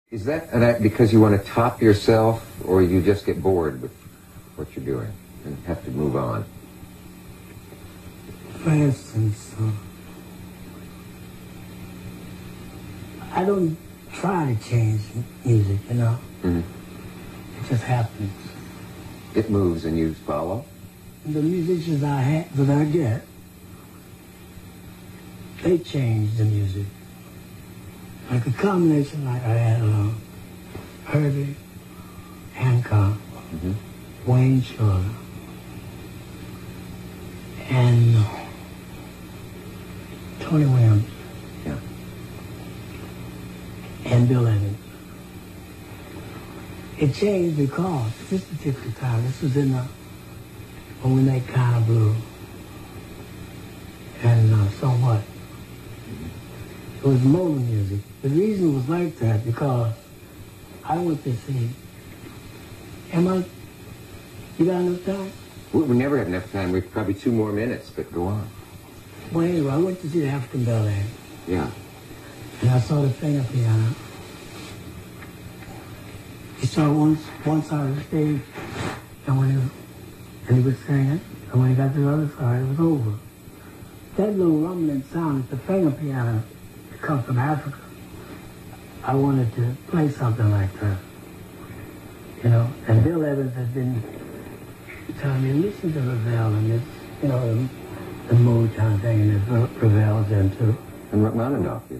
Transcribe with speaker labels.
Speaker 1: Is that because you want to top yourself, or you just get bored with what you're doing and have to move on?
Speaker 2: For instance, I don't try to change music, you know?
Speaker 1: Mm-hmm.
Speaker 2: It just happens.
Speaker 1: It moves and you follow?
Speaker 2: The musicians that I get, they change the music. Like a combination like I had Herbie Hancock, Wayne Shorter, and Tony Williams,
Speaker 1: yeah,
Speaker 2: and Bill Evans. It changed because this particular time, this was in when we made Kind of Blue, and So What. It was modal music. The reason it was like that because I went to see, you got enough time?
Speaker 1: We never have enough time. We've probably 2 more minutes, but go on.
Speaker 2: Well, anyway, I went to see the African Ballet.
Speaker 1: Yeah.
Speaker 2: And I saw the finger piano. He saw one side of the stage, and when he was singing, and when he got to the other side, it was over. That little rumbling sound is the finger piano that comes from Africa. I wanted to play something like that, you know. And Bill Evans has been telling me, listen to Ravel, and it's, you know, the Motown thing, and it Ravel's into.
Speaker 1: And Rachmaninoff.